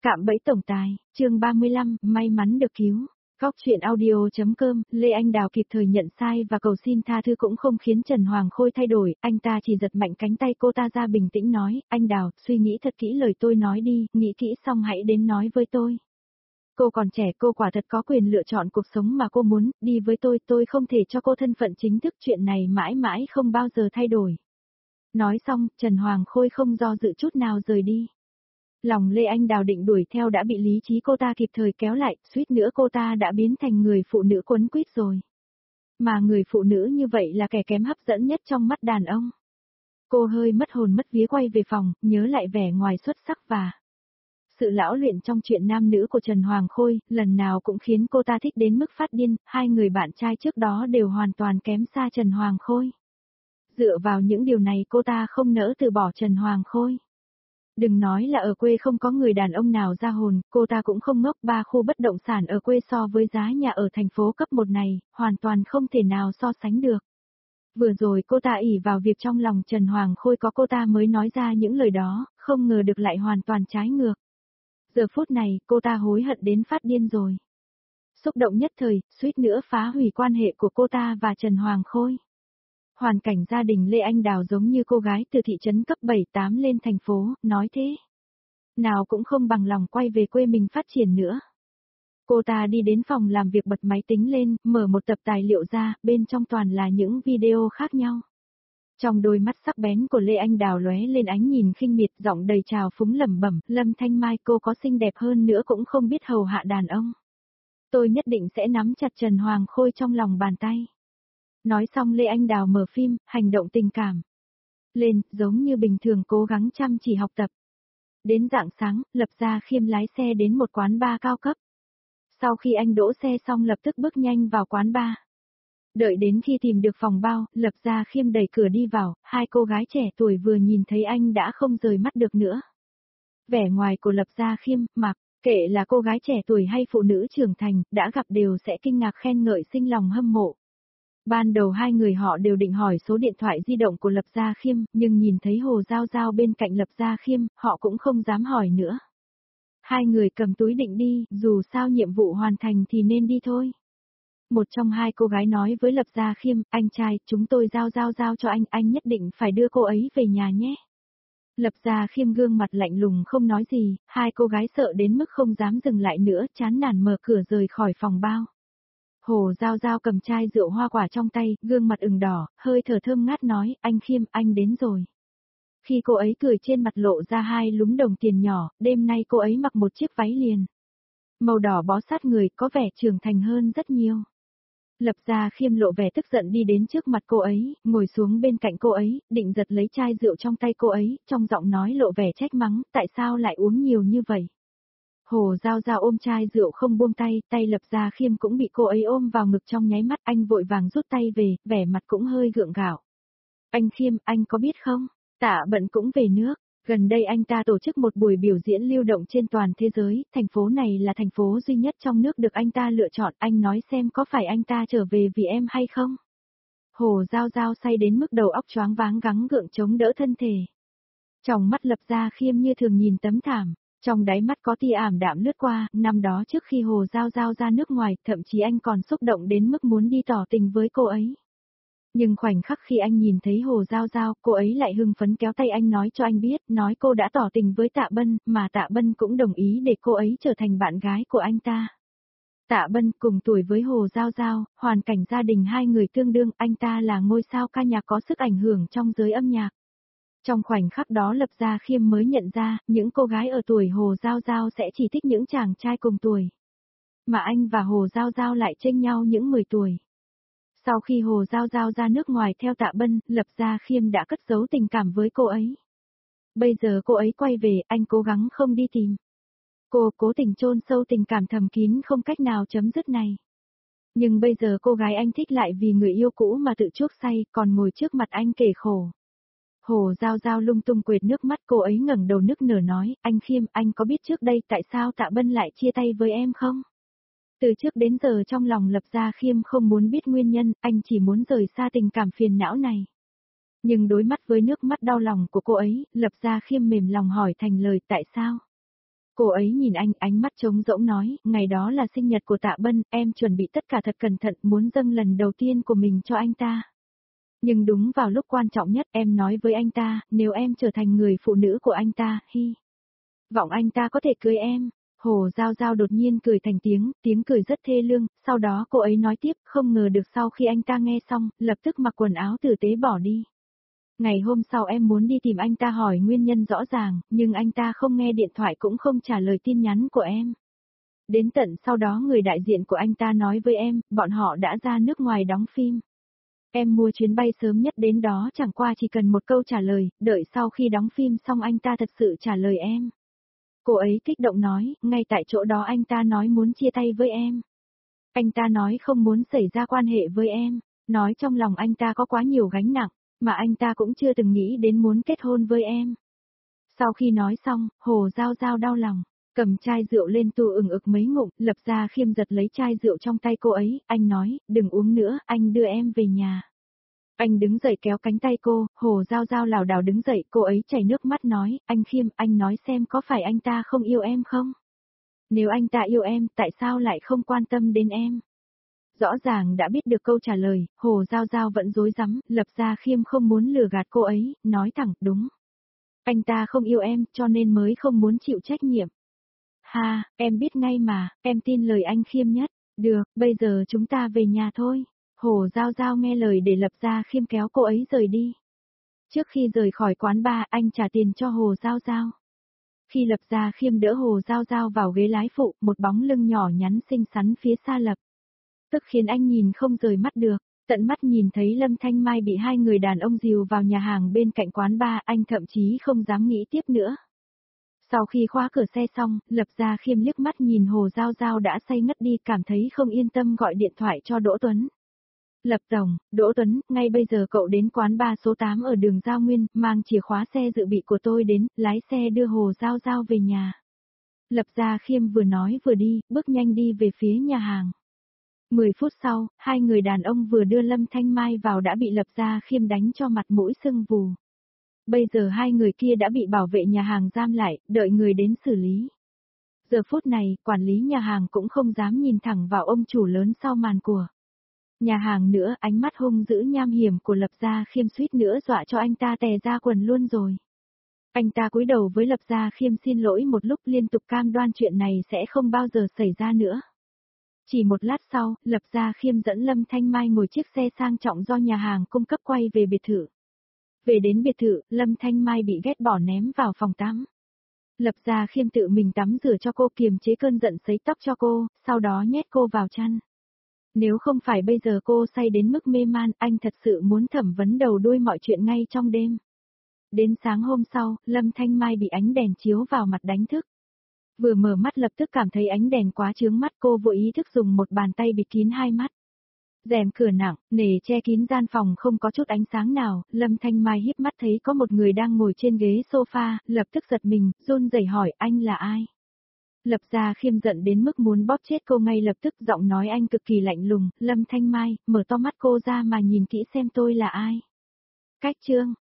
Cạm bẫy tổng tài, chương 35, may mắn được cứu. Góc truyện audio.com, Lê Anh Đào kịp thời nhận sai và cầu xin tha thứ cũng không khiến Trần Hoàng Khôi thay đổi, anh ta chỉ giật mạnh cánh tay cô ta ra bình tĩnh nói, anh Đào, suy nghĩ thật kỹ lời tôi nói đi, nghĩ kỹ xong hãy đến nói với tôi. Cô còn trẻ, cô quả thật có quyền lựa chọn cuộc sống mà cô muốn, đi với tôi không thể cho cô thân phận chính thức, chuyện này mãi mãi không bao giờ thay đổi. Nói xong, Trần Hoàng Khôi không do dự chút nào rời đi. Lòng Lê Anh Đào định đuổi theo đã bị lý trí cô ta kịp thời kéo lại, suýt nữa cô ta đã biến thành người phụ nữ quấn quýt rồi. Mà người phụ nữ như vậy là kẻ kém hấp dẫn nhất trong mắt đàn ông. Cô hơi mất hồn mất vía quay về phòng, nhớ lại vẻ ngoài xuất sắc và sự lão luyện trong chuyện nam nữ của Trần Hoàng Khôi, lần nào cũng khiến cô ta thích đến mức phát điên, hai người bạn trai trước đó đều hoàn toàn kém xa Trần Hoàng Khôi. Dựa vào những điều này cô ta không nỡ từ bỏ Trần Hoàng Khôi. Đừng nói là ở quê không có người đàn ông nào ra hồn, cô ta cũng không ngốc, 3 khu bất động sản ở quê so với giá nhà ở thành phố cấp 1 này, hoàn toàn không thể nào so sánh được. Vừa rồi cô ta ỷ vào việc trong lòng Trần Hoàng Khôi có cô ta mới nói ra những lời đó, không ngờ được lại hoàn toàn trái ngược. Giờ phút này, cô ta hối hận đến phát điên rồi. Xúc động nhất thời, suýt nữa phá hủy quan hệ của cô ta và Trần Hoàng Khôi. Hoàn cảnh gia đình Lê Anh Đào giống như cô gái từ thị trấn cấp 7-8 lên thành phố, nói thế. Nào cũng không bằng lòng quay về quê mình phát triển nữa. Cô ta đi đến phòng làm việc bật máy tính lên, mở một tập tài liệu ra, bên trong toàn là những video khác nhau. Trong đôi mắt sắc bén của Lê Anh Đào lóe lên ánh nhìn khinh miệt, giọng đầy trào phúng lẩm bẩm, Lâm Thanh Mai cô có xinh đẹp hơn nữa cũng không biết hầu hạ đàn ông. Tôi nhất định sẽ nắm chặt Trần Hoàng Khôi trong lòng bàn tay. Nói xong Lê Anh Đào mở phim, hành động tình cảm lên, giống như bình thường cố gắng chăm chỉ học tập. Đến rạng sáng, Lập Gia Khiêm lái xe đến một quán bar cao cấp. Sau khi anh đỗ xe xong lập tức bước nhanh vào quán bar. Đợi đến khi tìm được phòng bao, Lập Gia Khiêm đẩy cửa đi vào, hai cô gái trẻ tuổi vừa nhìn thấy anh đã không rời mắt được nữa. Vẻ ngoài của Lập Gia Khiêm, mặc kệ là cô gái trẻ tuổi hay phụ nữ trưởng thành, đã gặp đều sẽ kinh ngạc khen ngợi sinh lòng hâm mộ. Ban đầu hai người họ đều định hỏi số điện thoại di động của Lập Gia Khiêm, nhưng nhìn thấy Hồ Giao Giao bên cạnh Lập Gia Khiêm, họ cũng không dám hỏi nữa. Hai người cầm túi định đi, dù sao nhiệm vụ hoàn thành thì nên đi thôi. Một trong hai cô gái nói với Lập Gia Khiêm, anh trai, chúng tôi giao cho anh nhất định phải đưa cô ấy về nhà nhé. Lập Gia Khiêm gương mặt lạnh lùng không nói gì, hai cô gái sợ đến mức không dám dừng lại nữa, chán nản mở cửa rời khỏi phòng bao. Hồ Giao Giao cầm chai rượu hoa quả trong tay, gương mặt ửng đỏ, hơi thở thơm ngát nói, anh Khiêm, anh đến rồi. Khi cô ấy cười trên mặt lộ ra hai lúm đồng tiền nhỏ, đêm nay cô ấy mặc một chiếc váy liền. Màu đỏ bó sát người, có vẻ trưởng thành hơn rất nhiều. Lập Gia Khiêm lộ vẻ tức giận đi đến trước mặt cô ấy, ngồi xuống bên cạnh cô ấy, định giật lấy chai rượu trong tay cô ấy, trong giọng nói lộ vẻ trách mắng, tại sao lại uống nhiều như vậy. Hồ Giao Giao ôm chai rượu không buông tay, tay Lập Gia Khiêm cũng bị cô ấy ôm vào ngực trong nháy mắt, anh vội vàng rút tay về, vẻ mặt cũng hơi gượng gạo. Anh Khiêm, anh có biết không, Tạ Bận cũng về nước, gần đây anh ta tổ chức một buổi biểu diễn lưu động trên toàn thế giới, thành phố này là thành phố duy nhất trong nước được anh ta lựa chọn, anh nói xem có phải anh ta trở về vì em hay không? Hồ Giao Giao say đến mức đầu óc choáng váng gắng gượng chống đỡ thân thể. Trong mắt Lập Gia Khiêm như thường nhìn tấm thảm. Trong đáy mắt có tia ảm đạm lướt qua, năm đó trước khi Hồ Giao Giao ra nước ngoài, thậm chí anh còn xúc động đến mức muốn đi tỏ tình với cô ấy. Nhưng khoảnh khắc khi anh nhìn thấy Hồ Giao Giao, cô ấy lại hưng phấn kéo tay anh nói cho anh biết, nói cô đã tỏ tình với Tạ Bân, mà Tạ Bân cũng đồng ý để cô ấy trở thành bạn gái của anh ta. Tạ Bân cùng tuổi với Hồ Giao Giao, hoàn cảnh gia đình hai người tương đương, anh ta là ngôi sao ca nhạc có sức ảnh hưởng trong giới âm nhạc. Trong khoảnh khắc đó Lập Gia Khiêm mới nhận ra, những cô gái ở tuổi Hồ Giao Giao sẽ chỉ thích những chàng trai cùng tuổi. Mà anh và Hồ Giao Giao lại chênh nhau những 10 tuổi. Sau khi Hồ Giao Giao ra nước ngoài theo Tạ Bân, Lập Gia Khiêm đã cất giấu tình cảm với cô ấy. Bây giờ cô ấy quay về, anh cố gắng không đi tìm. Cô cố tình chôn sâu tình cảm thầm kín không cách nào chấm dứt này. Nhưng bây giờ cô gái anh thích lại vì người yêu cũ mà tự chuốc say, còn ngồi trước mặt anh kể khổ. Hồ Giao Giao lung tung quệt nước mắt, cô ấy ngẩng đầu nức nở nói, anh Khiêm, anh có biết trước đây tại sao Tạ Bân lại chia tay với em không? Từ trước đến giờ trong lòng Lập Gia Khiêm không muốn biết nguyên nhân, anh chỉ muốn rời xa tình cảm phiền não này. Nhưng đối mặt với nước mắt đau lòng của cô ấy, Lập Gia Khiêm mềm lòng hỏi thành lời tại sao? Cô ấy nhìn anh, ánh mắt trống rỗng nói, ngày đó là sinh nhật của Tạ Bân, em chuẩn bị tất cả thật cẩn thận muốn dâng lần đầu tiên của mình cho anh ta. Nhưng đúng vào lúc quan trọng nhất em nói với anh ta, nếu em trở thành người phụ nữ của anh ta, vọng anh ta có thể cưới em. Hồ Giao Giao đột nhiên cười thành tiếng cười rất thê lương, sau đó cô ấy nói tiếp, không ngờ được sau khi anh ta nghe xong, lập tức mặc quần áo tử tế bỏ đi. Ngày hôm sau em muốn đi tìm anh ta hỏi nguyên nhân rõ ràng, nhưng anh ta không nghe điện thoại cũng không trả lời tin nhắn của em. Đến tận sau đó người đại diện của anh ta nói với em, bọn họ đã ra nước ngoài đóng phim. Em mua chuyến bay sớm nhất đến đó chẳng qua chỉ cần một câu trả lời, đợi sau khi đóng phim xong anh ta thật sự trả lời em. Cô ấy kích động nói, ngay tại chỗ đó anh ta nói muốn chia tay với em. Anh ta nói không muốn xảy ra quan hệ với em, nói trong lòng anh ta có quá nhiều gánh nặng, mà anh ta cũng chưa từng nghĩ đến muốn kết hôn với em. Sau khi nói xong, Hồ Giao Giao đau lòng, cầm chai rượu lên tu ực mấy ngụm, Lập Gia Khiêm giật lấy chai rượu trong tay cô ấy, anh nói, đừng uống nữa, anh đưa em về nhà. Anh đứng dậy kéo cánh tay cô, Hồ Giao Giao lảo đảo đứng dậy, cô ấy chảy nước mắt nói, anh Khiêm, anh nói xem có phải anh ta không yêu em không? Nếu anh ta yêu em, tại sao lại không quan tâm đến em? Rõ ràng đã biết được câu trả lời, Hồ Giao Giao vẫn dối rắm, Lập Gia Khiêm không muốn lừa gạt cô ấy, nói thẳng, đúng. Anh ta không yêu em, cho nên mới không muốn chịu trách nhiệm. Ha, em biết ngay mà, em tin lời anh Khiêm nhất. Được, bây giờ chúng ta về nhà thôi. Hồ Giao Giao nghe lời để Lập Gia Khiêm kéo cô ấy rời đi. Trước khi rời khỏi quán bar, anh trả tiền cho Hồ Giao Giao. Khi Lập Gia Khiêm đỡ Hồ Giao Giao vào ghế lái phụ, một bóng lưng nhỏ nhắn xinh xắn phía xa Lập tức khiến anh nhìn không rời mắt được. Tận mắt nhìn thấy Lâm Thanh Mai bị hai người đàn ông dìu vào nhà hàng bên cạnh quán bar, anh thậm chí không dám nghĩ tiếp nữa. Sau khi khóa cửa xe xong, Lập Gia Khiêm liếc mắt nhìn Hồ Giao Giao đã say ngất đi, cảm thấy không yên tâm gọi điện thoại cho Đỗ Tuấn. Lập tổng, Đỗ Tuấn, ngay bây giờ cậu đến quán bar số 8 ở đường Giao Nguyên, mang chìa khóa xe dự bị của tôi đến, lái xe đưa Hồ Giao Giao về nhà. Lập Gia Khiêm vừa nói vừa đi, bước nhanh đi về phía nhà hàng. 10 phút sau, hai người đàn ông vừa đưa Lâm Thanh Mai vào đã bị Lập Gia Khiêm đánh cho mặt mũi sưng vù. Bây giờ hai người kia đã bị bảo vệ nhà hàng giam lại, đợi người đến xử lý. Giờ phút này, quản lý nhà hàng cũng không dám nhìn thẳng vào ông chủ lớn sau màn của nhà hàng nữa, ánh mắt hung dữ nham hiểm của Lập Gia Khiêm suýt nữa dọa cho anh ta tè ra quần luôn rồi. Anh ta cúi đầu với Lập Gia Khiêm xin lỗi một lúc, liên tục cam đoan chuyện này sẽ không bao giờ xảy ra nữa. Chỉ một lát sau, Lập Gia Khiêm dẫn Lâm Thanh Mai ngồi chiếc xe sang trọng do nhà hàng cung cấp quay về biệt thự. Về đến biệt thự, Lâm Thanh Mai bị ghét bỏ ném vào phòng tắm. Lập Gia Khiêm tự mình tắm rửa cho cô, kiềm chế cơn giận sấy tóc cho cô, sau đó nhét cô vào chăn. Nếu không phải bây giờ cô say đến mức mê man, anh thật sự muốn thẩm vấn đầu đuôi mọi chuyện ngay trong đêm. Đến sáng hôm sau, Lâm Thanh Mai bị ánh đèn chiếu vào mặt đánh thức. Vừa mở mắt lập tức cảm thấy ánh đèn quá chướng mắt, cô vô ý thức dùng một bàn tay bịt kín hai mắt. Rèm cửa nặng, nề che kín gian phòng không có chút ánh sáng nào, Lâm Thanh Mai híp mắt thấy có một người đang ngồi trên ghế sofa, lập tức giật mình, run rẩy hỏi anh là ai? Lập Gia Khiêm giận đến mức muốn bóp chết cô ngay lập tức, giọng nói anh cực kỳ lạnh lùng, Lâm Thanh Mai, mở to mắt cô ra mà nhìn kỹ xem tôi là ai. Cách chương